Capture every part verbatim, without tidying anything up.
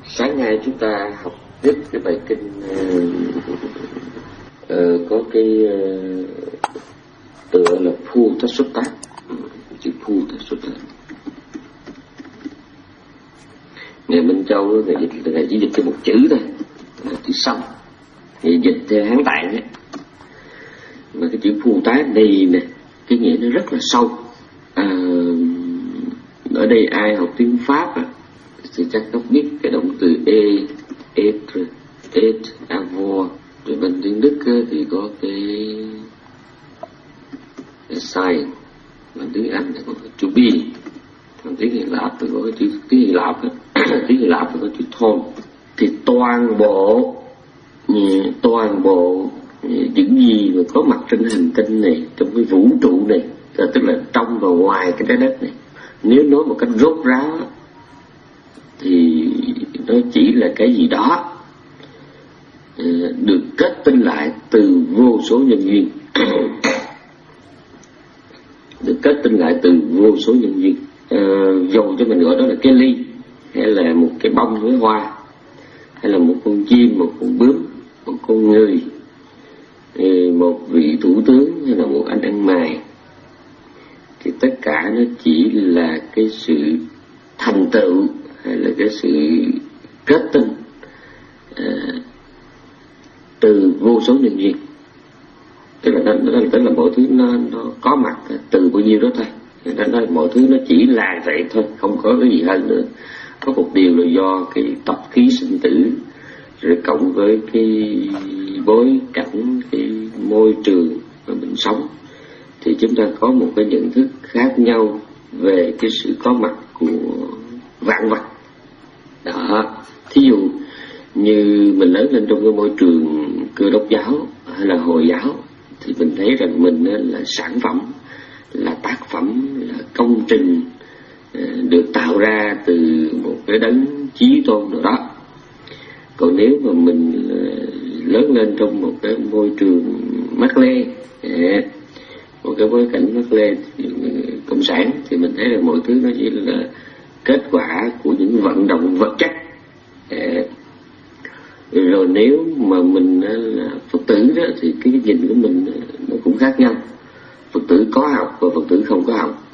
Sáng nay chúng ta học tiếp cái bài kinh uh, uh, có cái uh, tựa là Phu Thất Xuất Tác, chữ Phu Thất Xuất Tác. Ngài Minh Châu ngài dịch, ngài chỉ dịch cho một chữ thôi, là chữ xong. Ngài dịch theo Hán Tạng ấy. Mà cái chữ Phu Tác đây nè, cái nghĩa nó rất là sâu. À, ở đây ai học tiếng Pháp á, thì chắc có biết cái động từ e, être, et, avoir. Rồi bên tiếng Đức á, thì có cái, cái sign. Bên tiếng Anh thì có cái to be. Còn tiếng Hy Lạp thì có cái chữ, tiếng Hy Lạp á, tiếng Hy Lạp thì có chữ thôn. Thì toàn bộ, toàn bộ những gì mà có mặt trên hành tinh này, trong cái vũ trụ này, tức là trong và ngoài cái trái đất này, nếu nói một cách rốt ráo thì nó chỉ là cái gì đó được kết tinh lại từ vô số nhân duyên. Được kết tinh lại từ vô số nhân duyên. À, dầu cho mình gọi đó là cái ly, hay là một cái bông với hoa, hay là một con chim, một con bướm, một con người, một vị thủ tướng, hay là một anh ăn mày, thì tất cả nó chỉ là cái sự thành tựu hay là cái sự kết tinh à, từ vô số nhân duyên. Tức là, nó, nó, tức là mọi thứ nó, nó có mặt từ bao nhiêu đó thôi. Nên nói mọi thứ nó chỉ là vậy thôi, không có cái gì hơn nữa. Có một điều là do cái tập khí sinh tử, rồi cộng với cái bối cảnh, cái môi trường mà mình sống, thì chúng ta có một cái nhận thức khác nhau về cái sự có mặt của vạn vật. Đó, thí dụ như mình lớn lên trong cái môi trường Cơ Đốc giáo hay là Hồi giáo, thì mình thấy rằng mình là sản phẩm, là tác phẩm, là công trình được tạo ra từ một cái đấng chí tôn nào đó. Còn nếu mà mình lớn lên trong một cái môi trường Mác Lê, một cái bối cảnh Mác Lê cộng sản, thì mình thấy là mọi thứ nó chỉ là kết quả của những vận động vật chất. Rồi nếu mà mình là Phật tử đó, thì cái nhìn của mình nó cũng khác nhau. Phật tử có học và Phật tử không có học.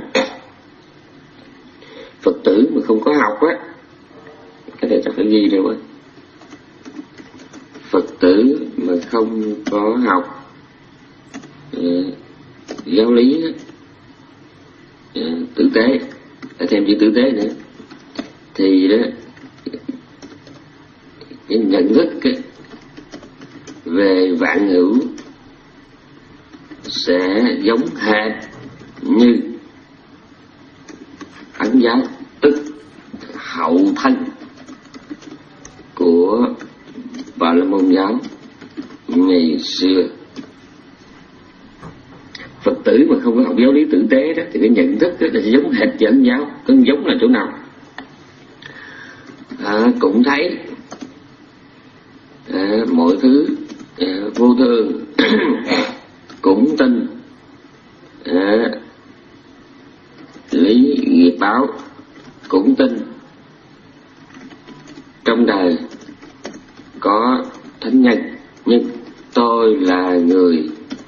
Phật tử mà không có học á, cái này chắc phải ghi rồi quá. Phật tử mà không có học uh, giáo lý, uh, tử tế, lại thêm chữ tử tế nữa, thì đó cái nhận thức cái, về vạn hữu sẽ giống hệt như Ấn giáo, tức hậu thân của Bà La Môn giáo ngày xưa. Phật tử mà không có học giáo lý tử tế đó, thì cái nhận thức đó là giống hệt với Ấn giáo. Có giống là chỗ nào? À, cũng thấy à, mọi thứ à, vô thường, cũng tin à, lý nghiệp báo, cũng tin trong đời có thánh nhân, nhưng tôi là người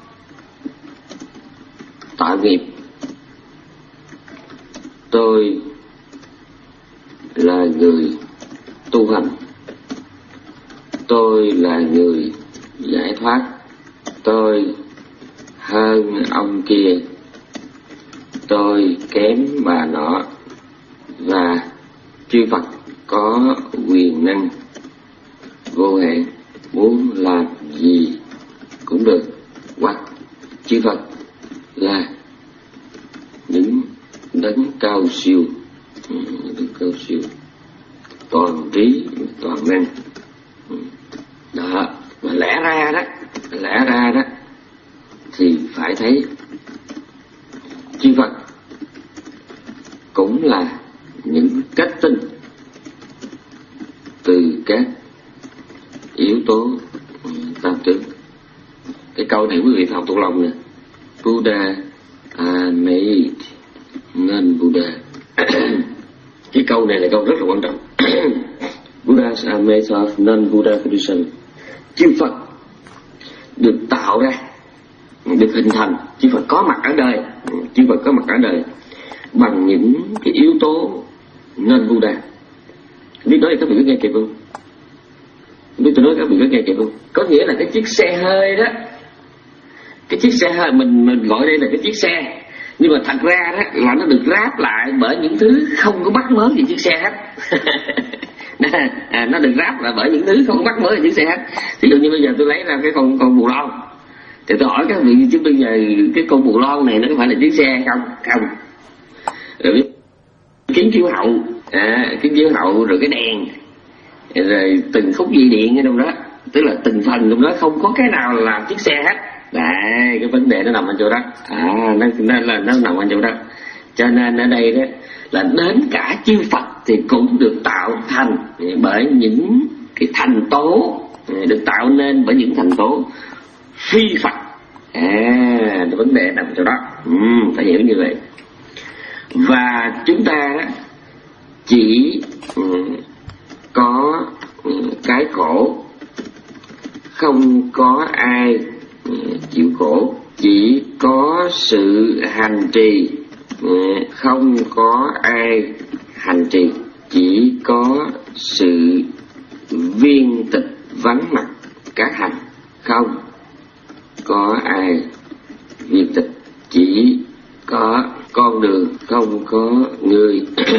tạo nghiệp, tôi là người tu hành, tôi là người giải thoát, tôi hơn ông kia, tôi kém bà nọ, và chư Phật có quyền năng vô hạn, muốn làm gì cũng được, hoặc chư Phật là những đấng cao siêu, đấng cao siêu toàn trí toàn năng. Đó, mà lẽ ra đó, lẽ ra đó thì phải thấy chư Phật cũng là những kết tinh từ các yếu tố tam tướng. Cái câu này quý vị học thuộc lòng nè. Buddha are made non Buddha. Cái câu này là câu rất là quan trọng. Buddhas are made of non-Buddha condition. Chư Phật được tạo ra, được hình thành, chư Phật có mặt ở đời, chư Phật có mặt ở đời bằng những cái yếu tố non-Buddha. Biết nói các vị có nghe kịp không? Biết tôi nói các vị có nghe kịp không? Có nghĩa là cái chiếc xe hơi đó, cái chiếc xe hơi mình mình gọi đây là cái chiếc xe, nhưng mà thật ra đó là nó được ráp lại bởi những thứ không có mắc mớ gì chiếc xe hết. À, nó được ráp lại bởi những thứ không có mắc mớ gì chiếc xe hết. Ví dụ như bây giờ tôi lấy ra cái con con bù lon, thì tôi hỏi các vị chứ bây giờ cái con bù lon này nó có phải là chiếc xe không? Không. Rồi kính chiếu hậu, à, kính chiếu hậu, rồi cái đèn, rồi từng khúc dây điện ở trong đó, tức là từng phần trong đó không có cái nào là chiếc xe hết. Đấy, cái vấn đề nó nằm ở chỗ đó. À, nó, nó, nó, nó nằm ở chỗ đó. Cho nên ở đây đó là đến cả chư Phật thì cũng được tạo thành bởi những cái thành tố, được tạo nên bởi những thành tố phi Phật. À, vấn đề nằm ở chỗ đó. Ừ, phải hiểu như vậy. Và chúng ta chỉ có cái khổ, không có ai chịu khổ, chỉ có sự hành trì, không có ai hành trì, chỉ có sự viên tịch vắng mặt các hành, không có ai viên tịch, chỉ có con đường, không có người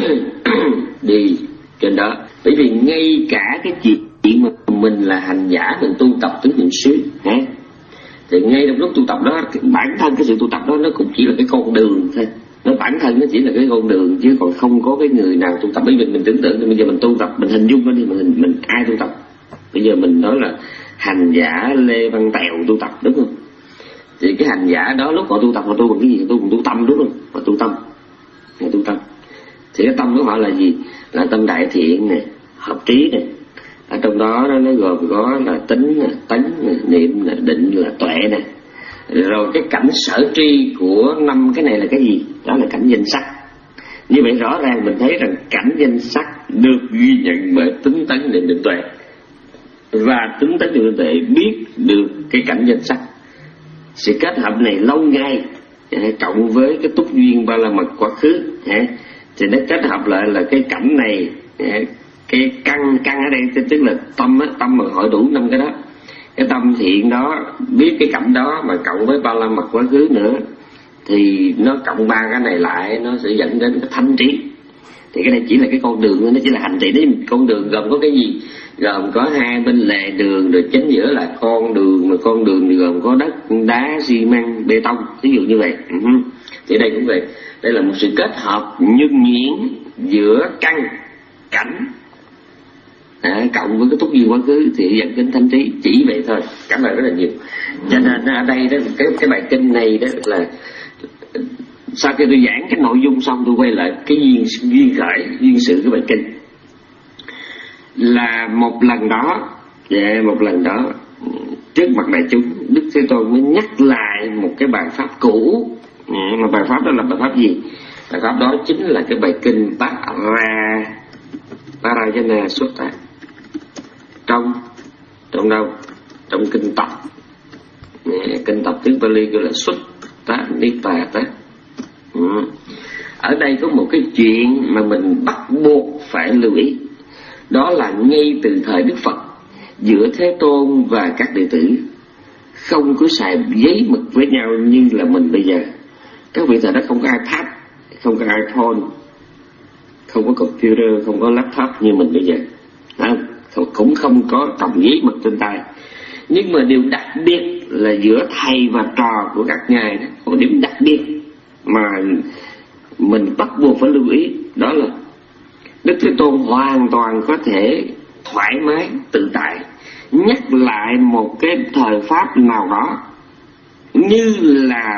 đi trên đó. Bởi vì ngay cả cái chuyện mà mình là hành giả, mình tu tập tứ niệm xứ, thì ngay trong lúc tu tập đó, bản thân cái sự tu tập đó nó cũng chỉ là cái con đường thôi. Nó bản thân nó chỉ là cái con đường, chứ còn không có cái người nào tu tập. Bởi vì mình tưởng tượng thì bây giờ mình tu tập, mình hình dung nó đi, mình, mình ai tu tập? Bây giờ mình nói là hành giả Lê Văn Tèo tu tập, đúng không? Thì cái hành giả đó lúc họ tu tập họ tu bằng cái gì? Tu bằng tu tâm, đúng không? Họ tu tâm, họ tu tâm. Thì cái tâm của họ là gì? Là tâm đại thiện nè, hợp trí nè. Ở trong đó nó gồm có là tính, tánh, niệm, định, là tuệ nè. Rồi cái cảnh sở tri của năm cái này là cái gì? Đó là cảnh danh sắc. Như vậy rõ ràng mình thấy rằng cảnh danh sắc được ghi nhận bởi tính, tánh, niệm, định, tuệ. Và tính, tánh, niệm, định, tuệ biết được cái cảnh danh sắc. Sự kết hợp này lâu ngày cộng với cái túc duyên ba la mật quá khứ, thì nó kết hợp lại là cái cảnh này, cái căn căn ở đây tức là tâm á, tâm mà hội đủ năm cái đó, cái tâm thiện đó biết cái cảnh đó mà cộng với ba la mật quá khứ nữa, thì nó cộng ba cái này lại nó sẽ dẫn đến cái thánh trí. Thì cái này chỉ là cái con đường, nó chỉ là hành trì đấy. Con đường gồm có cái gì? Gồm có hai bên lề đường, rồi chính giữa là con đường, mà con đường thì gồm có đất, đá, xi măng, bê tông, ví dụ như vậy. Uh-huh. Thì đây cũng vậy, đây là một sự kết hợp nhân nhuyễn giữa căn, cảnh, à, cộng với cái túc duyên quá khứ thì dẫn đến thánh trí, chỉ vậy thôi. Cảm ơn rất là nhiều. Cho nên ở đây đó, cái cái bài kinh này đó là sau khi tôi giảng cái nội dung xong, tôi quay lại cái duyên duyên khởi, duyên sự cái bài kinh. Là một lần đó, yeah, một lần đó trước mặt đại chúng, Đức Thế Tôn mới nhắc lại một cái bài pháp cũ. Yeah, mà bài pháp đó là bài pháp gì? Bài pháp đó chính là cái bài kinh Para Parayana Sutta. Trong trong đâu? Trong kinh tập. Yeah, kinh tập tiếng Pali gọi là Sutta Nipata. Ừ. Ở đây có một cái chuyện mà mình bắt buộc phải lưu ý. Đó là ngay từ thời Đức Phật, giữa Thế Tôn và các đệ tử không có xài giấy mực với nhau như là mình bây giờ. Các vị thời đó không có iPad, không có iPhone, không có computer, không có laptop như mình bây giờ, không, cũng không có cầm giấy mực trên tay. Nhưng mà điều đặc biệt là giữa thầy và trò của các ngài đó, có điểm đặc biệt mà mình bắt buộc phải lưu ý. Đó là Đức Thế Tôn hoàn toàn có thể thoải mái, tự tại nhắc lại một cái thời pháp nào đó như là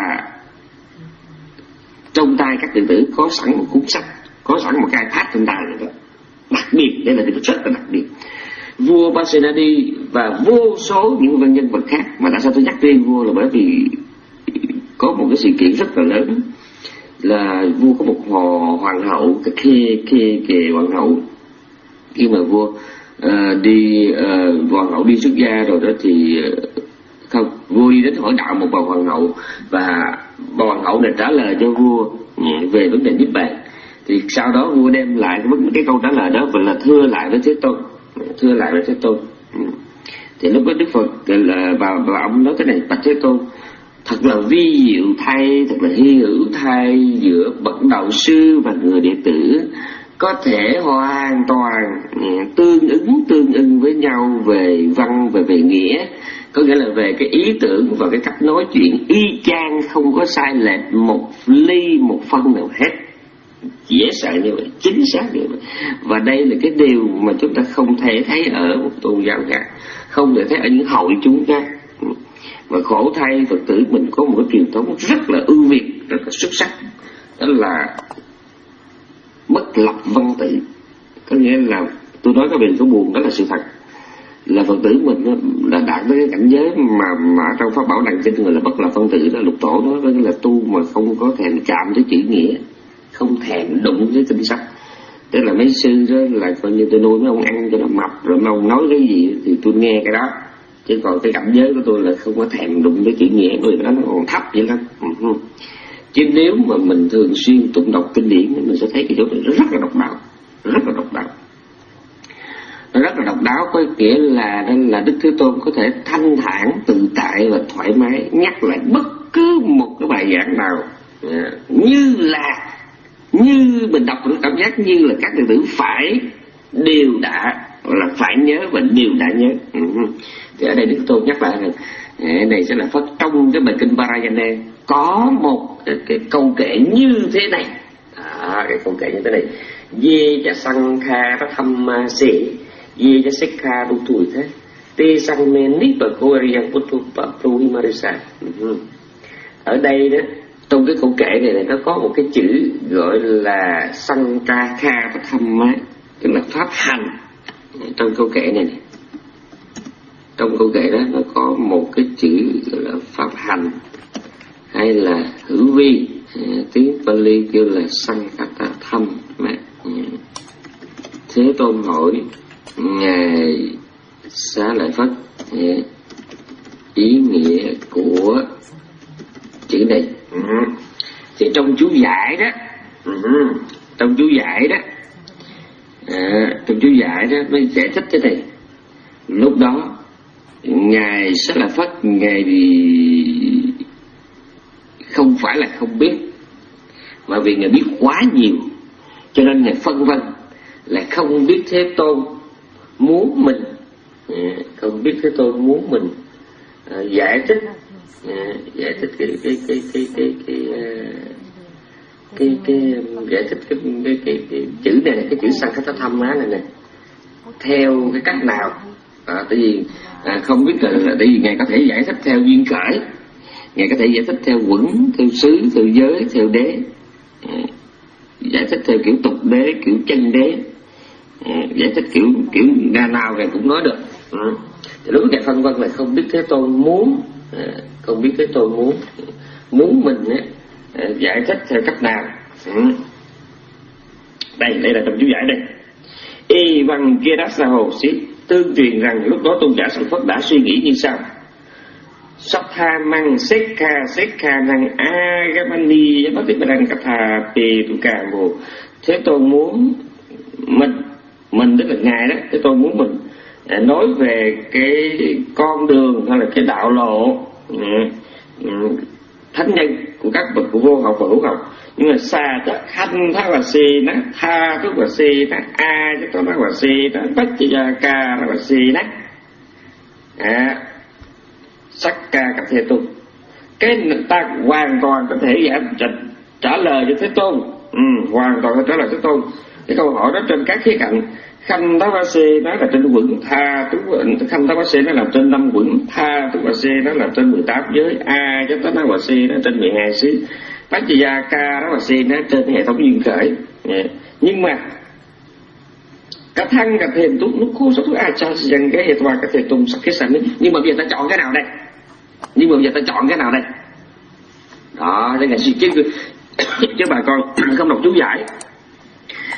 trong tay các đệ tử có sẵn một cuốn sách, có sẵn một cái iPad trong tay rồi đó. Đặc biệt, đây là điều rất là đặc biệt. Vua Pasenadi và vô số những văn nhân vật khác. Mà tại sao tôi nhắc tên vua là bởi vì có một cái sự kiện rất là lớn, là vua có một hồ hoàng hậu, cái khê khê kề hoàng hậu. Khi mà vua à, đi à, hoàng hậu đi xuất gia rồi đó thì không, vua đi đến hỏi đạo một bà hoàng hậu, và bà hoàng hậu này trả lời cho vua về vấn đề niết bàn. Thì sau đó vua đem lại cái, cái câu trả lời đó và là thưa lại với Thế Tôn, thưa lại với Thế Tôn. Thì lúc đó Đức Phật là và, và ông nói thế này: bạch Thế Tôn, thật là vi diệu thay, thật là hy hữu thay giữa bậc đạo sư và người đệ tử có thể hoàn toàn tương ứng tương ưng với nhau về văn và về nghĩa, có nghĩa là về cái ý tưởng và cái cách nói chuyện y chang, không có sai lệch một ly một phân nào hết. Dễ sợ như vậy, chính xác như vậy. Và đây là cái điều mà chúng ta không thể thấy ở một tôn giáo khác, không thể thấy ở những hội chúng khác. Và khổ thay Phật tử mình có một cái truyền thống rất là ưu việt, rất là xuất sắc, đó là bất lập văn tự. Có nghĩa là tôi nói cái bình có buồn, đó là sự thật, là Phật tử mình là đạt tới cái cảnh giới mà mà trong pháp bảo đằng trên người là bất lập văn tự. Đó Lục Tổ nói với là tu mà không có thèm chạm tới chữ nghĩa, không thèm đụng tới kinh sách. Tức là mấy sư đó là coi như tôi nuôi mấy ông ăn cho nó mập, rồi mấy ông nói cái gì thì tôi nghe cái đó, chứ còn cái cảnh giới của tôi là không có thèm đụng tới chữ nghĩa, bởi vì đó nó còn thấp vậy lắm. Ừ. Chứ nếu mà mình thường xuyên tụng đọc kinh điển mình sẽ thấy cái chỗ này rất là độc đáo, rất là độc đáo. Nó rất là độc đáo có nghĩa là nên là Đức Thế Tôn có thể thanh thản, tự tại và thoải mái nhắc lại bất cứ một cái bài giảng nào, à, như là như mình đọc được cảm giác như là các đệ tử phải đều đã là phải nhớ và đều đã nhớ. Ừ. Thì ở đây Đức Thế Tôn nhắc lại rằng à, này sẽ là phát trong cái bài kinh Parayana có một cái, cái câu kệ như thế này. À, cái câu kệ như thế này: Ye cha sang kha ra tham ma se, ye cha sekha du tuổi thế, te sang men ni pa koyang putu pa prohimarisa. Ở đây đó, trong cái câu kệ này, này nó có một cái chữ gọi là sang ca kha ra tham ma, tức là pháp hành. Trong câu kệ này, này trong câu kệ đó nó có một cái chữ gọi là pháp hành hay là hữu vi, à, tiếng Pali kêu là Sankata Tham. Thế Tôn hỏi ngài Xá Lợi Phất à, ý nghĩa của chữ này. Ừ. Thì trong chú giải đó, ừ. trong chú giải đó, à, trong chú giải đó mới giải thích thế này: lúc đó ngài Xá Lợi Phất ngài không phải là không biết, mà vì ngài biết quá nhiều cho nên ngài phân vân là không biết Thế Tôn muốn mình không biết Thế Tôn muốn mình à, giải thích à, giải thích cái cái cái cái cái cái cái, cái, cái giải thích cái cái, cái, cái chữ này, cái chữ Sankata Tham này này theo cái cách nào. À, tại vì à, không biết là, là tại vì ngài có thể giải thích theo duyên khởi, ngài có thể giải thích theo quẩn, theo xứ, theo giới, theo đế, à, giải thích theo kiểu tục đế, kiểu chân đế, à, giải thích kiểu kiểu na nào ngài cũng nói được. À, thì lúc ngài phân vân là không biết Thế Tôn muốn, à, không biết Thế Tôn muốn muốn mình á, à, giải thích theo cách nào. À, đây đây là trong chú giải đây. Y văn kia đắc sa hồ xí tương truyền rằng lúc đó tôn giả Sản Phất đã suy nghĩ như sau: Sattha mang sekha sekha năng agamani yamatipadan katha pe tu ca bồ. Thế Tôn muốn mình mình tức là ngài đó, Thế Tôn muốn mình nói về cái con đường hay là cái đạo lộ thánh nhân của các bậc của vô học và hữu học. Nhưng mà xa tất hành thác là xì nó, tha tức là xì nó, a chứ có nó là xì nó, bách chỉ ra ca là xì nó. À, sắc ca cặp Thế Tôn. Cái ta hoàn toàn có thể giải trả, trả lời cho Thế Tôn. Ừ, hoàn toàn có trả lời Thế Tôn. Cái câu hỏi đó trên các khía cạnh. Khanh Thác Bá Xê nó là trên quẩn, tha tức Khanh Thác Bá Xê nó là trên năm quẩn, tha tức Bá Xê nó là trên mười tám giới, a chứ có nó Bá Xê nó trên mười hai xứ, bách chỉ gia ca đó Bá Xê nó trên hệ thống duyên khởi. Nhưng mà cả thăng cả thềm túc lúc khô sáu thứ ai cho rằng cái hệ thống cả thềm tùng sắc cái sản ấy. Nhưng mà bây giờ ta chọn cái nào đây? Nhưng mà bây giờ ta chọn cái nào đây? Đó, đây là suy chứ chứ bà con không đọc chú giải.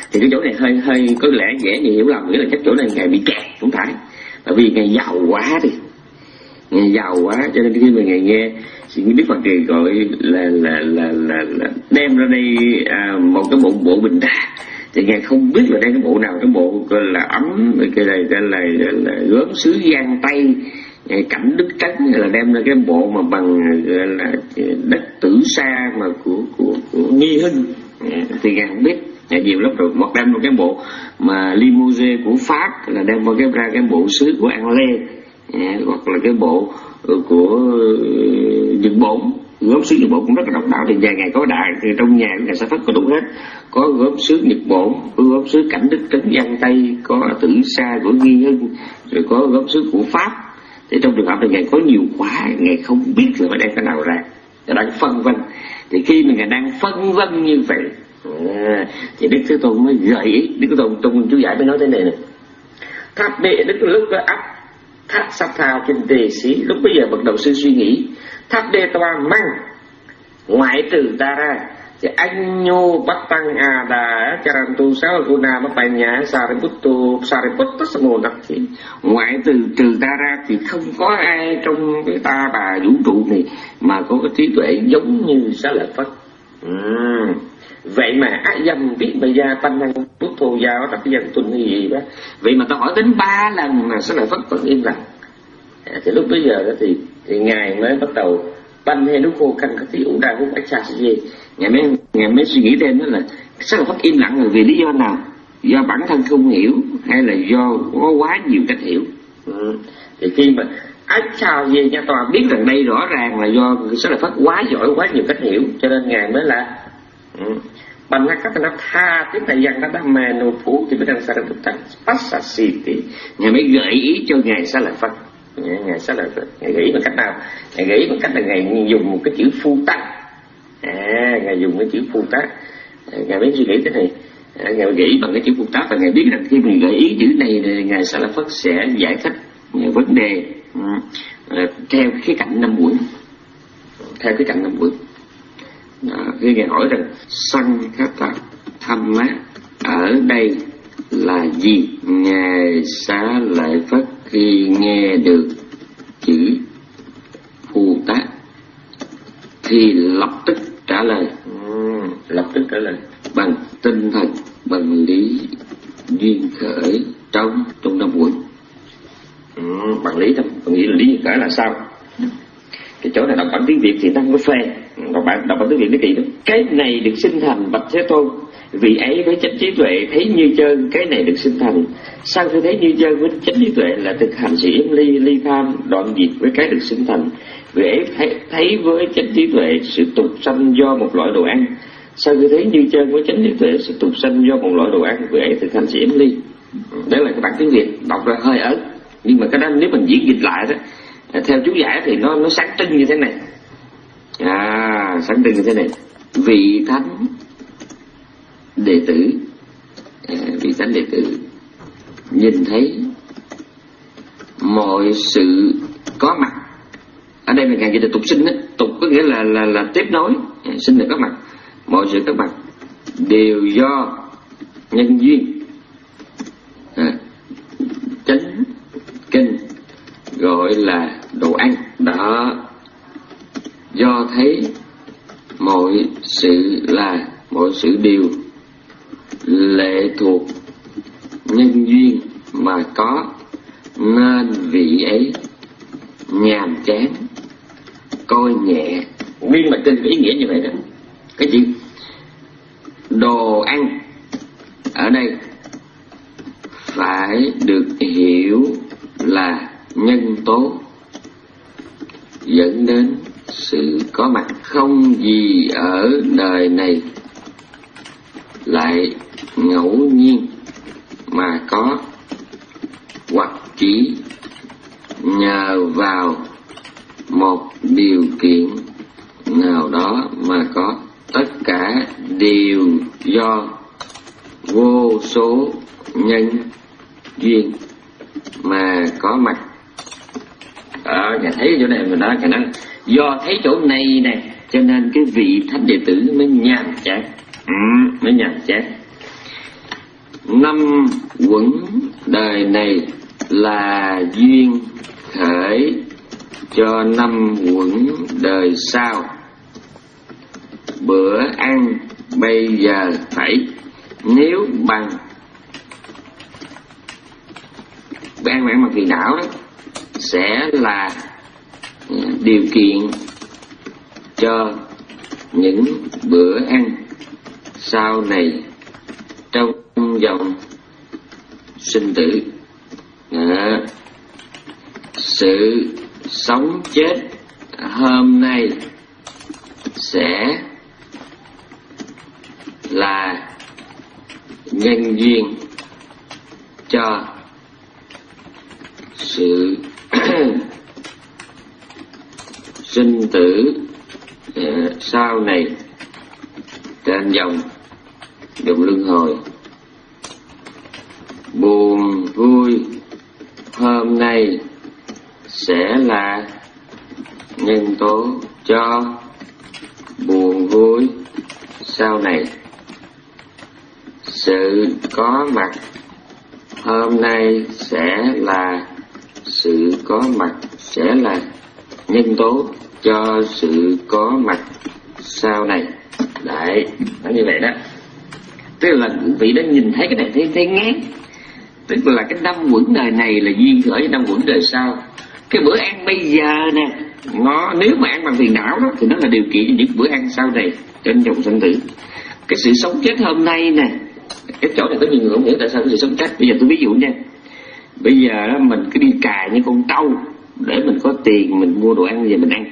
Thì cái chỗ này hơi hơi có lẽ dễ như hiểu lầm, nghĩa là chắc chỗ này Ngài bị kẹt, không phải. Bởi vì Ngài giàu quá đi, Ngài giàu quá cho nên khi mà Ngài nghe Đức Phật Trì gọi là là là là, là đem ra đây à, một cái bộ bộ bình trà, thì Ngài không biết là đây cái bộ nào, cái bộ gọi là ấm, cái này cái là, là, là gốm sứ Giang Tây, cảnh Đức Trấn, hay là đem ra cái bộ mà bằng gọi là đất Tử Sa mà của của của Nghi Hưng, thì Ngài không biết. Ngài nhiều lắm rồi, hoặc đem một cái bộ mà Limoges của Pháp, là đem một cái ra cái bộ sứ của An Lê, hoặc là cái bộ của Nhật Bổn, gốm sứ Nhật Bổn cũng rất là độc đáo. Thì nhà Ngài có đại, thì trong nhà Ngài Sa Phất có đủ hết, có gốm sứ Nhật Bổn, có gốm sứ cảnh Đức Trấn Giang Tây, có Tử Sa của Nghi Hưng, rồi có gốm sứ của Pháp. Thì trong trường hợp này Ngài có nhiều quá, Ngài không biết là phải đem cái nào ra, Ngài đang phân vân. Thì khi mà Ngài đang phân vân như vậy, à, thì Đức Thế Tôn mới gợi ý. Đức Thế Tôn trong chú giải mới nói thế này nè: tháp đệ Đức lúc đó ấp tháp sắp thao kinh tề xí. Lúc bây giờ bậc đầu sư suy nghĩ, tháp đê toa măng ngoại trừ ta ra thì anh nhô bắt tăng à đà charantu sáu guna bắt bài nhà sariputtu sariputta samô đặc thì ngoại trừ trừ ta ra thì không có ai trong cái ta bà vũ trụ này mà có cái trí tuệ giống như Xá Lợi Phất. uhm. Vậy mà á dâm biết bây giờ pan năng bút thù giáo tất dân tuân gì đó. Vậy mà tao hỏi đến ba lần mà Xá Lợi Phất vẫn im lặng. À, thì lúc bây giờ đó thì, thì Ngài mới bắt đầu ban hay lúc khô căn các tí ủ đa hút ách xa gì. Ngài mới, Ngài mới suy nghĩ thêm đó là Xá Lợi Phất im lặng là vì lý do nào? Do bản thân không hiểu hay là do có quá nhiều cách hiểu? ừ. Thì khi mà ách xa gì nha, tòa biết rằng đây rõ ràng là do Xá Lợi Phất quá giỏi, quá nhiều cách hiểu, cho nên Ngài mới là bằng cách nó tha tiếng thời gian nó đã mê nô phú thì mới đang xa ra được tăng passasity. Ngài mới gợi ý cho Ngài Xá Lợi Phất. Ngài Xá Lợi Phất Ngài gợi ý bằng cách nào? Ngài gợi ý bằng cách là Ngài dùng một cái chữ phu tác. À, Ngài dùng cái chữ phu tác. À, Ngài mới suy nghĩ thế này. À, Ngài gợi ý bằng cái chữ phu tác, và Ngài biết rằng khi mình gợi ý chữ này thì Ngài Xá Lợi Phất sẽ giải thích vấn đề à, theo khía cạnh năm buổi, theo khía cạnh năm buổi. À, khi Ngài hỏi rằng sanh khát tạc thăm mát ở đây là gì, Ngài Xá Lợi Phất khi nghe được chữ phu tác thì lập tức trả lời, ừ, lập tức trả lời bằng tinh thần, bằng lý duyên khởi trong trong năm buổi. ừ, bằng lý trong bằng nghĩa là lý duyên khởi là sao? Cái chỗ này đọc bản tiếng Việt thì ta không có phê, đọc bản đọc bản tiếng Việt nó kỳ lắm. Cái này được sinh thành bạch Thế Tôn, vì ấy với chánh trí tuệ thấy như chân, cái này được sinh thành. Sau khi thấy như chân với chánh trí tuệ là thực hành sự yếm ly, ly tham, đoạn diệt với cái được sinh thành. Vì ấy thấy, thấy với chánh trí tuệ sự tục sanh do một loại đồ ăn. Sau khi thấy như chân với chánh trí tuệ sự tục sanh do một loại đồ ăn, vì ấy thực hành sự yếm ly. Đó là cái bản tiếng Việt, đọc ra hơi ớn, nhưng mà cái đó nếu mình diễn dịch lại đó, theo chú giải thì nó nó sáng trưng như thế này. À, sáng trưng như thế này: vị thánh đệ tử, à, vị thánh đệ tử nhìn thấy mọi sự có mặt. Ở đây là ngài dịch là tục sinh đó. Tục có nghĩa là là là tiếp nối, à, sinh là có mặt. Mọi sự có mặt đều do nhân duyên. À, chánh kinh gọi là đồ ăn đó, do thấy mọi sự là mọi sự đều lệ thuộc nhân duyên mà có, nên vị ấy nhàm chán coi nhẹ. Nguyên mà kinh có ý nghĩa như vậy đó. Cái gì? Đồ ăn ở đây phải được hiểu là nhân tố dẫn đến sự có mặt. Không gì ở đời này lại ngẫu nhiên mà có, hoặc chỉ nhờ vào một điều kiện nào đó mà có. Tất cả đều do vô số nhân duyên mà có mặt. Ờ, nhà thấy chỗ này mình nói cái năng do thấy chỗ này nè, cho nên cái vị thánh đệ tử mới nhàm chán, ừ, mới nhàm chán. năm quẩn đời này là duyên khởi cho năm quẩn đời sau. Bữa ăn bây giờ phải nếu bằng bữa ăn mà ăn bằng phiền não đó sẽ là điều kiện cho những bữa ăn sau này trong dòng sinh tử. Đó. Sự sống chết hôm nay sẽ là nhân duyên cho sự sinh tử uh, sau này trên dòng dòng luân hồi. Buồn vui hôm nay sẽ là nhân tố cho buồn vui sau này. Sự có mặt hôm nay sẽ là sự có mặt sẽ là nhân tố cho sự có mặt sau này. Đấy, nó như vậy đó. Tức là vị đã nhìn thấy cái này thấy, thấy ngán. Tức là cái năm quẩn đời này là duyên khởi với năm quẩn đời sau. Cái bữa ăn bây giờ nè, nó nếu mà ăn bằng phiền não đó thì nó là điều kiện cho những bữa ăn sau này trên dòng sinh tử. Cái sự sống chết hôm nay nè, cái chỗ này có nhiều người không hiểu tại sao cái sự sống chết. Bây giờ tôi ví dụ nha. Bây giờ đó, mình cứ đi cài như con trâu để mình có tiền mình mua đồ ăn về mình ăn.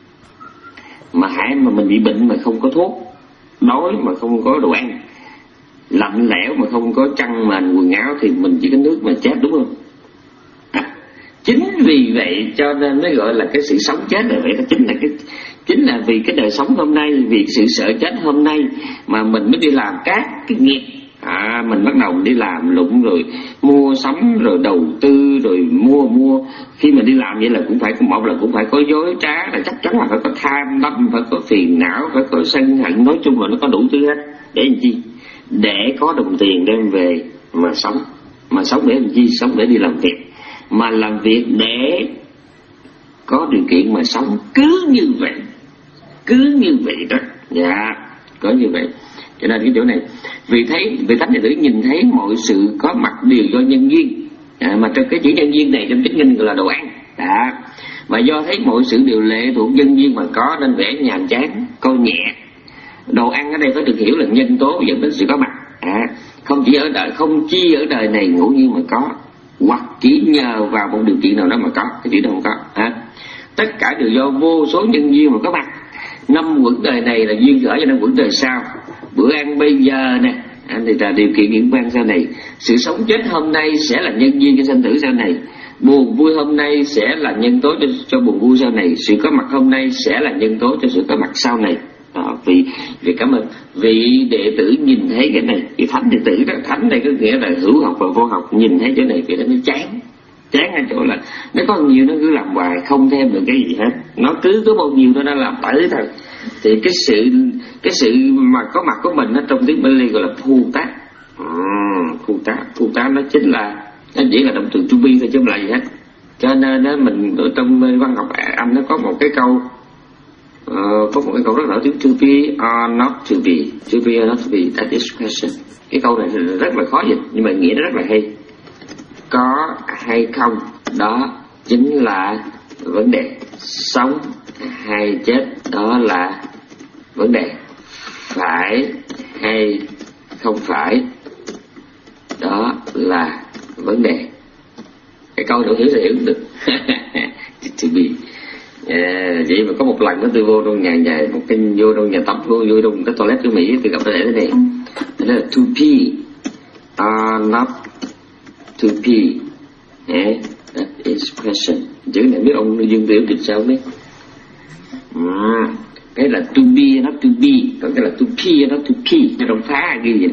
Mà hãy mà mình bị bệnh mà không có thuốc, đói mà không có đồ ăn, lạnh lẽo mà không có chăn mền quần áo thì mình chỉ có nước mà chết, đúng không? À, chính vì vậy cho nên mới gọi là cái sự sống chết là vậy. Đó chính là cái chính là vì cái đời sống hôm nay, vì sự sợ chết hôm nay mà mình mới đi làm các cái nghiệp. À, mình bắt đầu đi làm lụng rồi mua sắm rồi đầu tư rồi mua mua khi mà đi làm vậy là cũng phải có một là cũng phải có dối trá, là chắc chắn là phải có tham lam, phải có phiền não, phải có sân hận, nói chung là nó có đủ thứ hết. Để làm chi? Để có đồng tiền đem về mà sống. Mà sống để làm chi? Sống để đi làm việc. Mà làm việc để có điều kiện mà sống. Cứ như vậy, cứ như vậy đó. Dạ, có như vậy. Cho nên cái chỗ này vì thấy vì thánh đệ tử nhìn thấy mọi sự có mặt đều do nhân duyên. À, mà trong cái chữ nhân duyên này trong tiếng Kinh gọi là đồ ăn. Đó. Và do thấy mọi sự đều lệ thuộc nhân duyên mà có nên vẻ nhàm chán, coi nhẹ. Đồ ăn ở đây phải được hiểu là nhân tố dẫn đến sự có mặt. À, không chỉ ở đời, không chi ở đời này ngẫu nhiên mà có, hoặc chỉ nhờ vào một điều kiện nào đó mà có, cái chữ đó không có. À, tất cả đều do vô số nhân duyên mà có mặt. Năm quẩn đời này là duyên khởi cho năm quẩn đời sau. Bữa ăn bây giờ nè, anh thì là điều kiện những bữa ăn sau này. Sự sống chết hôm nay sẽ là nhân duyên cho sinh tử sau này. Buồn vui hôm nay sẽ là nhân tố cho, cho buồn vui sau này. Sự có mặt hôm nay sẽ là nhân tố cho sự có mặt sau này. Đó, vì vì cảm ơn vị đệ tử nhìn thấy cái này, vị thánh đệ tử đó, thánh này có nghĩa là hữu học và vô học, nhìn thấy chỗ này thì nó chán. Chán ở chỗ là nó có nhiều nó cứ làm hoài không thêm được cái gì hết, nó cứ có bao nhiêu nó đã làm tới thôi. Thì cái sự cái sự mà có mặt của mình nó trong tiếng Bali gọi là phu tác. À, phu tác phu tác nó chính là nó chỉ là động từ to be thôi chứ không là gì hết. Cho nên đó, mình ở trong văn học Anh nó có một cái câu uh, có một cái câu rất nổi tiếng, to be or not to be, to be or not to be, that is question. Cái câu này rất là khó dịch nhưng mà nghĩa nó rất là hay. Có hay không đó chính là vấn đề, sống hay chết đó là vấn đề, phải hay không phải đó là vấn đề. Cái câu nữa hiểu thì hiểu được. To be. À, vậy mà có một lần đó tôi vô trong nhà nhà một cái vô trong nhà tắm, vô vô trong cái toilet của Mỹ, tôi gặp nó để thế này, đó là to be or not to be. Yeah, that is question. Chữ này biết ông Dương Tiểu dịch sao biết? À, cái là to be not to be, còn cái là to pee not to pee, nó không phá ghi vậy.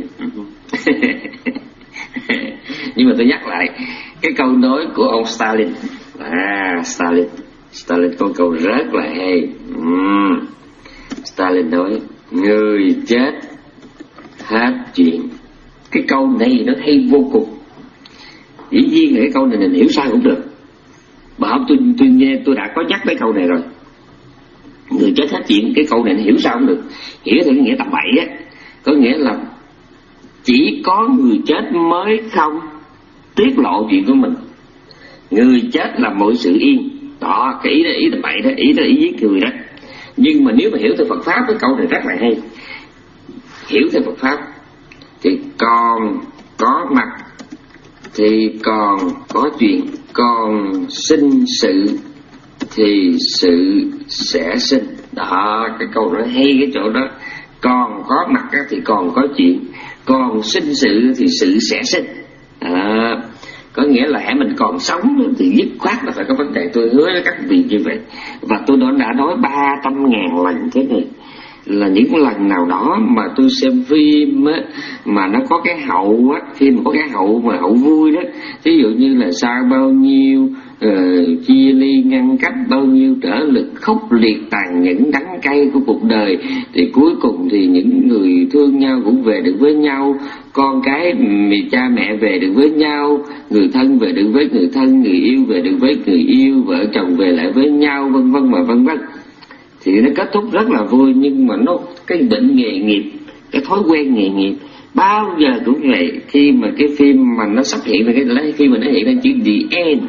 Nhưng mà tôi nhắc lại cái câu nói của ông Stalin. À, Stalin, Stalin có câu rất là hay. uhm. Stalin nói người chết hết chuyện Cái câu này nó hay vô cùng. Dĩ nhiên là cái câu này mình hiểu sao cũng được. Mà hôm tôi, tôi nghe tôi đã có nhắc tới câu này rồi. Người chết hết chuyện, cái câu này nó hiểu sao cũng được. Hiểu theo nghĩa tầm bậy á. Có nghĩa là chỉ có người chết mới không tiết lộ chuyện của mình. Người chết là mọi sự yên. Đó, cái ý đó, ý tầm bậy đó, ý đó ý giết người đó. Nhưng mà nếu mà hiểu theo Phật Pháp, cái câu này rất là hay. Hiểu theo Phật Pháp thì còn có mặt thì còn có chuyện, còn sinh sự thì sự sẽ sinh. Đó, cái câu đó hay cái chỗ đó. Còn có mặt thì còn có chuyện, còn sinh sự thì sự sẽ sinh. À, có nghĩa là hãy mình còn sống thì dứt khoát là phải có vấn đề. Tôi hứa với các vị như vậy. Và tôi đã, đã nói ba trăm ngàn lần thế này. Là những lần nào đó mà tôi xem phim á, mà nó có cái hậu á, phim mà có cái hậu mà hậu vui đó, ví dụ như là sau bao nhiêu uh, chia ly ngăn cách, bao nhiêu trở lực khốc liệt tàn nhẫn đắng cay của cuộc đời, thì cuối cùng thì những người thương nhau cũng về được với nhau, con cái cha mẹ về được với nhau, người thân về được với người thân, người yêu về được với người yêu, vợ chồng về lại với nhau, vân vân và vân vân. Thì nó kết thúc rất là vui. Nhưng mà nó cái bệnh nghề nghiệp, cái thói quen nghề nghiệp bao giờ cũng vậy. Khi mà cái phim mà nó sắp hiện ra, cái khi mà nó hiện ra chữ the end,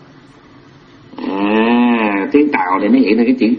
à, tiếng Tàu thì nó hiện ra cái chữ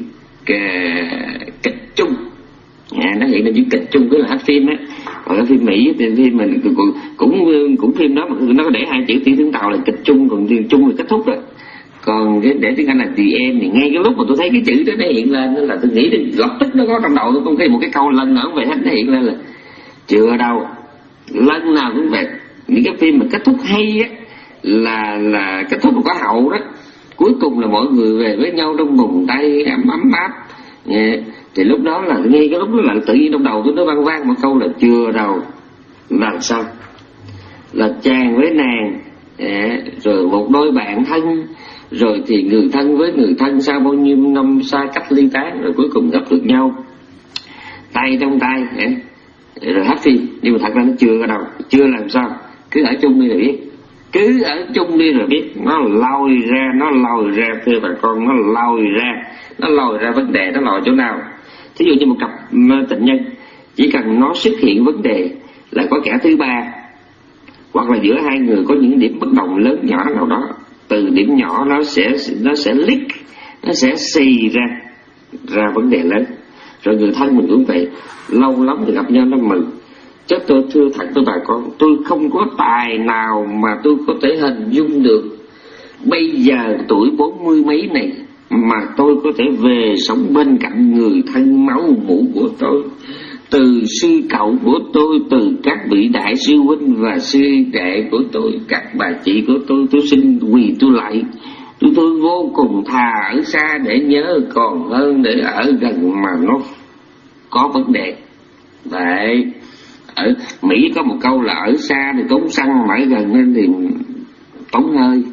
kịch chung, à, nó hiện ra chữ kịch chung, tức là hết phim á. Còn cái phim Mỹ thì phim mình cũng cũng cũng phim đó mà nó có để hai chữ tiếng Tàu là kịch chung, còn tiếng chung là kết thúc đó. Còn cái để tiếng Anh là the end, thì ngay cái lúc mà tôi thấy cái chữ đó nó hiện lên là tôi nghĩ đến lập tức nó có trong đầu tôi, không thấy một cái câu lần nữa về hết nó hiện lên là chưa đâu, lần nào cũng vậy. Những cái phim mà kết thúc hay á là là kết thúc mà có hậu đó, cuối cùng là mọi người về với nhau trong vòng tay ấm ấm áp. Thì lúc đó là ngay cái lúc đó là tự nhiên trong đầu tôi nó vang vang một câu là chưa đâu. Là sao? Là chàng với nàng, rồi một đôi bạn thân, rồi thì người thân với người thân sau bao nhiêu năm xa cách ly tán, rồi cuối cùng gặp được nhau tay trong tay, rồi hết phim. Nhưng mà thật ra nó chưa có đâu. Chưa làm sao? Cứ ở chung đi rồi biết. Cứ ở chung đi rồi biết. Nó lôi ra, nó lôi ra thưa bà con, nó lôi ra, nó lôi ra vấn đề nó lòi chỗ nào. Thí dụ như một cặp tình nhân, chỉ cần nó xuất hiện vấn đề là có kẻ thứ ba, hoặc là giữa hai người có những điểm bất đồng lớn nhỏ nào đó, từ điểm nhỏ nó sẽ nó sẽ leak, nó sẽ xì ra ra vấn đề lớn. Rồi người thân mình cũng vậy, lâu lắm thì gặp nhau nó mừng. Chứ tôi thưa thật với bà con, tôi không có tài nào mà tôi có thể hình dung được bây giờ tuổi bốn mươi mấy này mà tôi có thể về sống bên cạnh người thân máu mủ của tôi, từ sư cậu của tôi, từ các vị đại sư huynh và sư đệ của tôi, các bà chị của tôi. Tôi xin quỳ tôi lại, tôi tôi vô cùng thà ở xa để nhớ còn hơn để ở gần mà nó có vấn đề. Vậy ở Mỹ có một câu là ở xa thì tốn xăng, mà ở gần nên thì tốn hơi.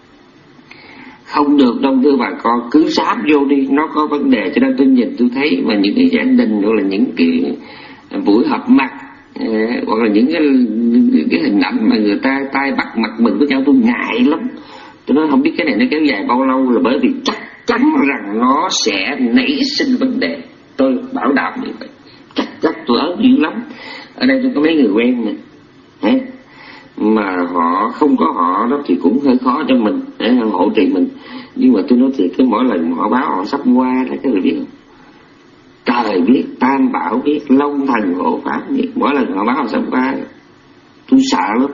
Không được đâu thưa bà con, cứ sáp vô đi, nó có vấn đề. Cho nên tôi nhìn tôi thấy mà những cái gia đình hoặc là những cái buổi họp mặt, hoặc là những cái, cái hình ảnh mà người ta tay bắt mặt mừng với nhau, tôi ngại lắm. Tôi nói không biết cái này nó kéo dài bao lâu, là bởi vì chắc chắn rằng nó sẽ nảy sinh vấn đề. Tôi bảo đảm như vậy, chắc chắc tôi ớn dữ lắm. Ở đây tôi có mấy người quen nè, mà họ không có họ đó thì cũng hơi khó cho mình để hỗ trợ mình. Nhưng mà tôi nói thiệt, cái mỗi lần họ báo họ sắp qua là cái người biết không? Trời biết, Tam Bảo biết, Long Thần Hộ Pháp biết, mỗi lần họ báo họ sắp qua tôi sợ lắm.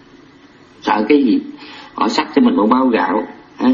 Sợ cái gì? Họ sắp cho mình một bao gạo ha?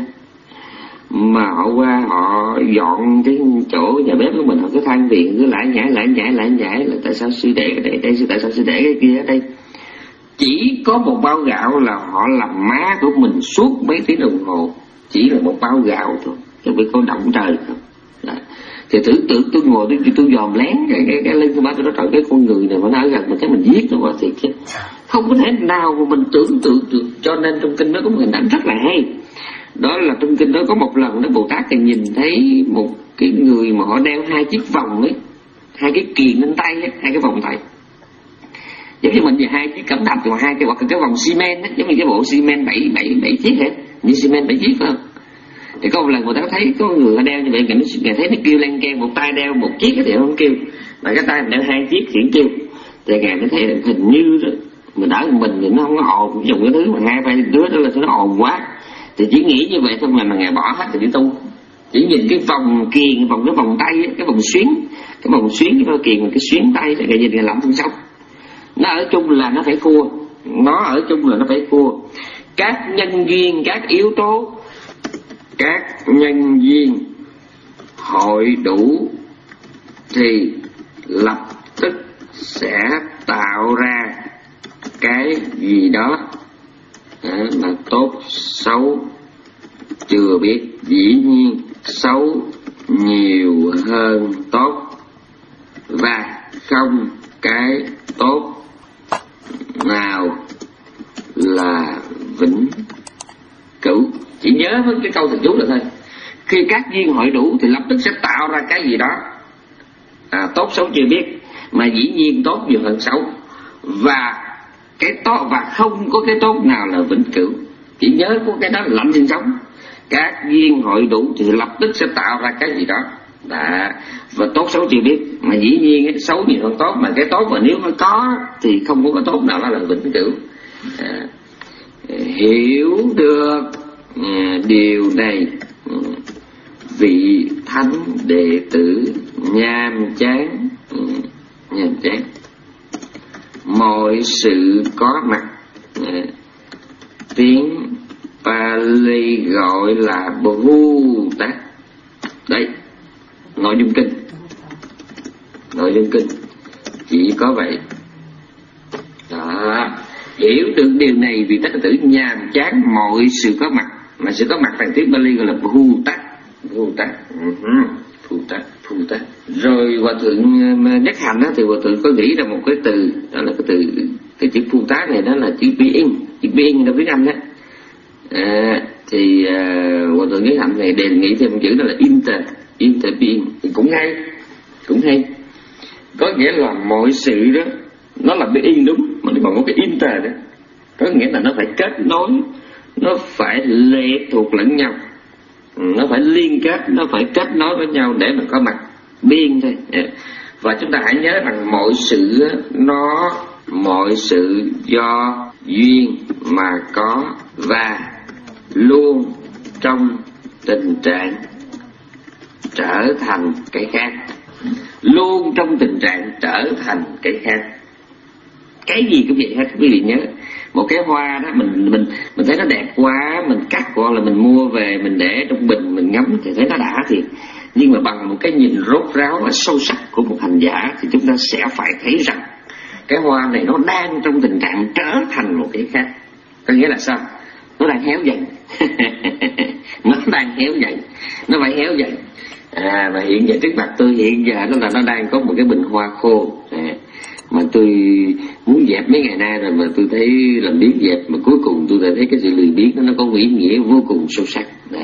Mà họ qua họ dọn cái chỗ nhà bếp của mình, họ cứ than phiền, cứ lải nhải lải nhải lải nhải là tại sao sư đệ cái đây, đây tại sao sư đệ cái kia ở đây. Chỉ có một bao gạo là họ làm má của mình suốt mấy tiếng đồng hồ, chỉ là một bao gạo thôi, chứ bị có động trời không. Đấy. Thì thử tưởng tôi ngồi tôi tôi dòm lén cái cái, cái lưng của bác, tôi nói trời, cái con người này mà nó ở gần mình cái mình giết nó quá thiệt chứ, không có thể nào mà mình tưởng tượng được. Cho nên trong kinh đó có một hình ảnh rất là hay. Đó là trong kinh đó có một lần đó Bồ Tát thì nhìn thấy một cái người mà họ đeo hai chiếc vòng ấy, hai cái kiềng lên tay ấy, hai cái vòng tay. Giống như mình về hai chiếc cẩm thạch và hai cái hoặc cái vòng xi men đó, giống như cái bộ xi men bảy bảy bảy chiếc hết, như xi men bảy chiếc phải không? Thì có một lần người ta thấy có người ta đeo như vậy, người thấy nó kêu len keng, một tay đeo một chiếc thì không kêu, mà cái tay mình đeo hai chiếc thì kêu. Thì ngài mới thấy hình như đó mình đỡ mình thì nó không có ồn, dùng cái thứ mà hai tay đứa đó là nó ồn quá, thì chỉ nghĩ như vậy thôi mà mà ngài bỏ hết thì đi tu. Chỉ nhìn cái vòng kiềng, vòng cái vòng tay cái vòng xuyến, cái vòng xuyến cái kiềng cái xuyến tay thì ngài nhìn ngài làm không xong. Nó ở chung là nó phải cua, nó ở chung là nó phải cua. Các nhân duyên, các yếu tố, các nhân duyên hội đủ thì lập tức sẽ tạo ra cái gì đó à, mà tốt xấu chưa biết. Dĩ nhiên xấu nhiều hơn tốt, và không cái tốt nào là vĩnh cửu. Chỉ nhớ với cái câu thần chú là thôi. Khi các duyên hội đủ thì lập tức sẽ tạo ra cái gì đó à, tốt xấu chưa biết, mà dĩ nhiên tốt nhiều hơn xấu, và cái tốt và không có cái tốt nào là vĩnh cửu. Chỉ nhớ có cái đó là lạnh sinh sống. Các duyên hội đủ thì lập tức sẽ tạo ra cái gì đó đã, và tốt xấu chưa biết, mà dĩ nhiên cái xấu nhiều hơn tốt, mà cái tốt mà nếu nó có thì không có cái tốt nào là vĩnh cửu. À, hiểu được à, điều này, vị thánh đệ tử nhàm chán, nhàm chán mọi sự có mặt. À, tiếng Pali gọi là Bhuta. Đấy, nội dung kinh, nội dung kinh chỉ có vậy đó. Hiểu được điều này vì tất cả tử nhàm chán mọi sự có mặt, mà sự có mặt bằng tiếng Pali gọi là Bhuta. Bhuta, Bhuta, Bhuta. Rồi hòa thượng nhắc hành đó, thì hòa thượng có nghĩ ra một cái từ, đó là cái từ cái chữ Bhuta này, đó là chữ being, chữ being trong tiếng Anh đó. À, thì uh, hòa thượng nhắc hành này đề nghị thêm một chữ đó là inter, inter being, thì cũng hay, cũng hay. Có nghĩa là mọi sự đó nó là being đúng, mà nó còn có cái inter đó, có nghĩa là nó phải kết nối, nó phải lệ thuộc lẫn nhau, nó phải liên kết, nó phải kết nối với nhau để mà có mặt being thôi. Và chúng ta hãy nhớ rằng mọi sự nó mọi sự do duyên mà có, và luôn trong tình trạng trở thành cái khác, luôn trong tình trạng trở thành cái khác. Cái gì cũng vậy hết, quý vị nhớ. Một cái hoa đó mình mình mình thấy nó đẹp quá, mình cắt hoặc là mình mua về mình để trong bình mình ngắm thì thấy nó đã thiệt. Nhưng mà bằng một cái nhìn rốt ráo và sâu sắc của một hành giả thì chúng ta sẽ phải thấy rằng cái hoa này nó đang trong tình trạng trở thành một cái khác. Có nghĩa là sao? Nó đang héo dần. Nó đang héo dần, nó phải héo dần. À, và hiện giờ trước mặt tôi hiện giờ nó là nó đang có một cái bình hoa khô. À, mà tôi muốn dẹp mấy ngày nay rồi mà tôi thấy làm biến dẹp, mà cuối cùng tôi thấy cái sự lười biếng đó nó có ý nghĩa vô cùng sâu sắc.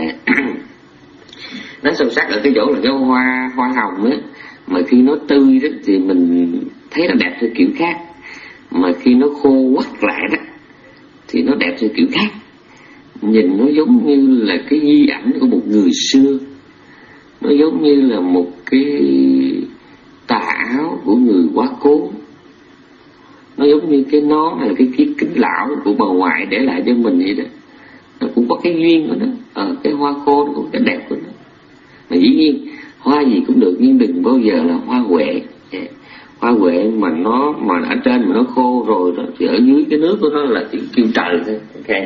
Nó sâu sắc ở cái chỗ là cái hoa hoa hồng á, mà khi nó tươi đó thì mình thấy nó đẹp theo kiểu khác, mà khi nó khô quắt lại đó thì nó đẹp theo kiểu khác. Nhìn nó giống như là cái di ảnh của một người xưa, nó giống như là một cái tà áo của người quá cố, nó giống như cái nón hay là cái chiếc kính lão của bà ngoại để lại cho mình vậy đó. Nó cũng có cái duyên của nó, ờ, cái hoa khô nó cũng có cái đẹp của nó. Mà dĩ nhiên hoa gì cũng được, nhưng đừng bao giờ là hoa huệ. Hoa huệ mà nó mà ở trên mà nó khô rồi đó, thì ở dưới cái nước của nó là chỉ kêu trời thôi. Ok,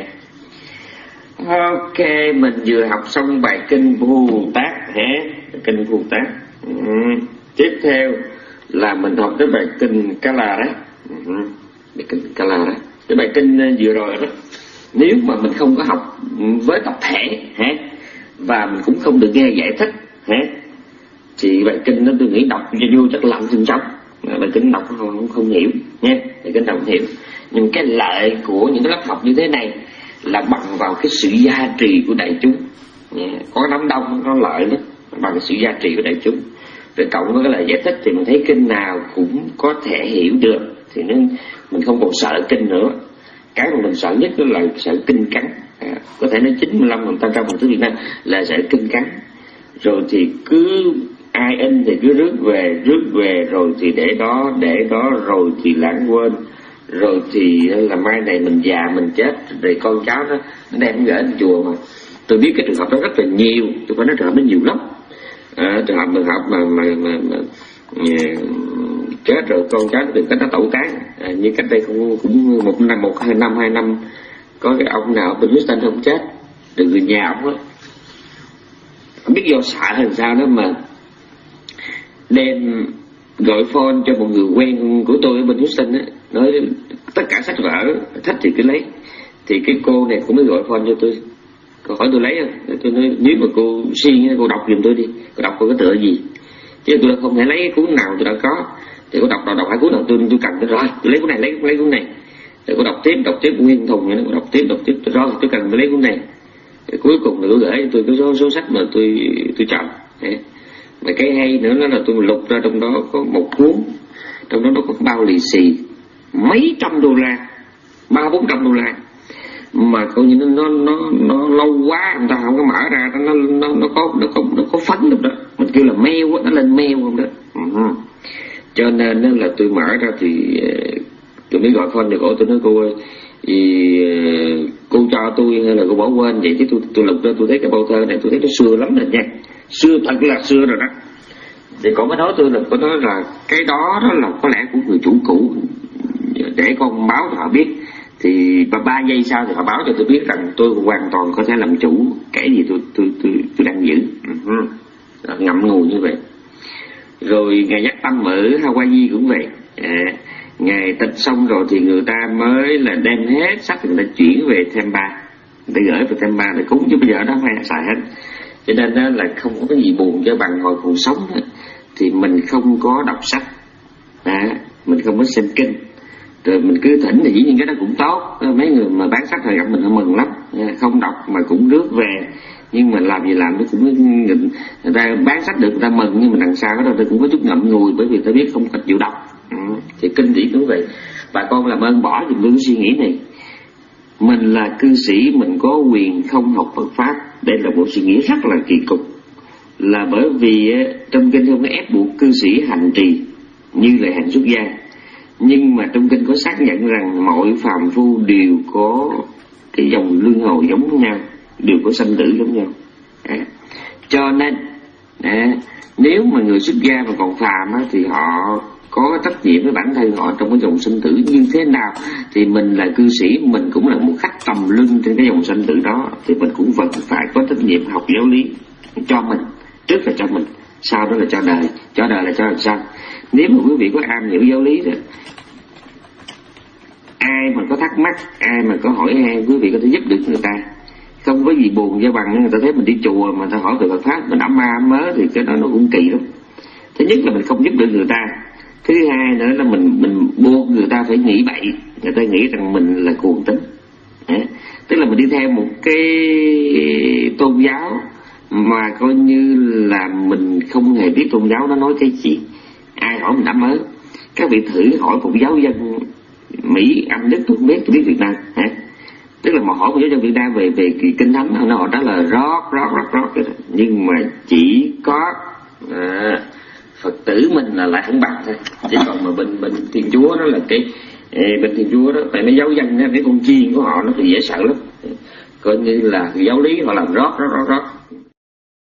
ok, mình vừa học xong bài kinh Bồ Tát hả? Kinh Bồ Tát. Ừ. Tiếp theo là mình học cái bài kinh Kala đấy. Ừ. Bài kinh Kala đấy. Cái bài kinh vừa rồi đó, nếu mà mình không có học với tập thể hả, và mình cũng không được nghe giải thích hả, thì bài kinh đó tôi nghĩ đọc cho vô chắc lạnh sinh sống. Bài kinh đọc không, không hiểu nha, bài kinh đọc không hiểu. Nhưng cái lợi của những cái lớp học như thế này là bằng vào cái sự gia trì của đại chúng. Có đám đông nó lợi lắm, bằng cái sự gia trì của đại chúng. Rồi cộng với cái lời giải thích thì mình thấy kinh nào cũng có thể hiểu được. thì nó mình không còn sợ kinh nữa. Cái mà mình sợ nhất đó là sợ kinh cắn. À, có thể nói chín mươi lăm phần trăm trong Phật tử Việt Nam là sợ kinh cắn. Rồi thì cứ ai in thì cứ rước về, rước về rồi thì để đó, để đó rồi thì lãng quên. Rồi thì là mai này mình già mình chết, rồi con cháu nó, nó đem gửi lên chùa mà. Tôi biết cái trường hợp đó rất là nhiều, tôi phải nói trường hợp đó nhiều lắm. À, trường hợp trường hợp mà mà mà, mà, mà chết rồi con cháu tìm cách nó tẩu tán. À, như cách đây cũng cũng một năm một hai năm hai năm có cái ông nào bên Houston không chết, được người nhà ông á, không biết do sợ hay sao đó mà đem gọi phone cho một người quen của tôi ở bên Houston á, nói tất cả sách vở thích thì cứ lấy. Thì cái cô này cũng mới gọi phone cho tôi, cô hỏi tôi lấy không? Tôi nói nếu mà cô siêng cô đọc giùm tôi đi, cô đọc cô có tựa gì, chứ tôi không thể lấy cái cuốn nào tôi đã có. Thì cô đọc đọc đọc hai cuốn nào tôi tôi cần tôi rồi tôi lấy cuốn này, lấy lấy cuốn này. Thì cô đọc tiếp đọc tiếp nguyên thùng vậy đó, cô đọc tiếp đọc tiếp tôi rồi tôi cần tôi lấy cuốn này. Thì cuối cùng là tôi gửi tôi cái số số sách mà tôi tôi chọn. Mà cái hay nữa đó là tôi lục ra trong đó có một cuốn, trong đó nó có bao lì xì mấy trăm đô la, ba bốn trăm đô la, mà coi như nó nó nó nó lâu quá người ta không có mở ra, nó nó nó có nó có nó có phấn được đó, mình kêu là mail á, nó lên mail không đó. Uh-huh. Cho nên đó là tôi mở ra thì tôi mới gọi phone cho cô, tôi nói cô ơi, thì cô cho tôi hay là cô bỏ quên vậy chứ tôi tôi lục ra tôi thấy cái bao thơ này tôi thấy nó xưa lắm rồi nha, xưa thật là xưa rồi đó. Thì con mới nói tôi là có nói là cái đó đó là có lẽ của người chủ cũ, để con báo cho họ biết. Thì ba, ba giây sau thì họ báo cho tôi biết rằng tôi hoàn toàn có thể làm chủ cái gì tôi tôi tôi tôi đang giữ. Uh-huh. Ngậm ngùi như vậy. Rồi ngày nhắc tâm ở Hawaii cũng vậy. À, ngày tịch xong rồi thì người ta mới là đem hết sách người ta chuyển về Tampa, người ta gửi về Tampa để cúng, chứ bây giờ đó không ai xài hết. Cho nên đó là không có cái gì buồn cho bằng hồi còn sống đó, thì mình không có đọc sách, à, mình không có xem kinh, rồi mình cứ thỉnh thì dĩ nhiên cái đó cũng tốt. Mấy người mà bán sách họ gặp mình họ mừng lắm, không đọc mà cũng rước về. Nhưng mà làm gì làm nó cũng người, người ta bán sách được người ta mừng, nhưng mà đằng sau đó ta cũng có chút ngậm ngùi, bởi vì ta biết không có chịu đọc. Ừ. Thì kinh điển cũng vậy. Bà con làm ơn bỏ dùm tôi cái suy nghĩ này, mình là cư sĩ mình có quyền không học Phật pháp. Đây là một suy nghĩ rất là kỳ cục, là bởi vì trong kinh không có ép buộc cư sĩ hành trì như là hạnh xuất gia, nhưng mà trong kinh có xác nhận rằng mọi phàm phu đều có cái dòng luân hồi giống nhau, đều có sanh tử giống nhau. À, cho nên à, nếu mà người xuất gia mà còn phàm á, thì họ có trách nhiệm với bản thân họ trong cái dòng sinh tử như thế nào, thì mình là cư sĩ mình cũng là một khách tầm lưng trên cái dòng sinh tử đó, thì mình cũng vẫn phải có trách nhiệm học giáo lý cho mình, trước là cho mình, sau đó là cho đời. Cho đời là cho làm sao? Nếu mà quý vị có am hiểu giáo lý rồi, ai mà có thắc mắc, ai mà có hỏi han, quý vị có thể giúp được người ta, không có gì buồn cho bằng người ta thấy mình đi chùa mà người ta hỏi về Phật pháp mình ấm ma ấm mớ thì cái đó nó cũng kỳ lắm. Thứ nhất là mình không giúp được người ta, thứ hai nữa là mình mình buộc người ta phải nghĩ bậy, người ta nghĩ rằng mình là cuồng tín. À, tức là mình đi theo một cái tôn giáo mà coi như là mình không hề biết tôn giáo nó nói cái gì. Ai hỏi mình đã mới, các vị thử hỏi một giáo dân Mỹ, Anh, Đức, tôi không biết, tôi biết Việt Nam. Hả? Tức là mà hỏi một giáo dân Việt Nam về về kinh thánh, nó họ đó là rót rót rót rót, nhưng mà chỉ có à, Phật tử mình là lại không bằng thôi. Chỉ còn mà bên bên Thiên Chúa đó là cái bên Thiên Chúa đó, tại mấy giáo dân đó, cái con chiên của họ nó thì dễ sợ lắm, coi như là giáo lý họ làm rót rót rót rót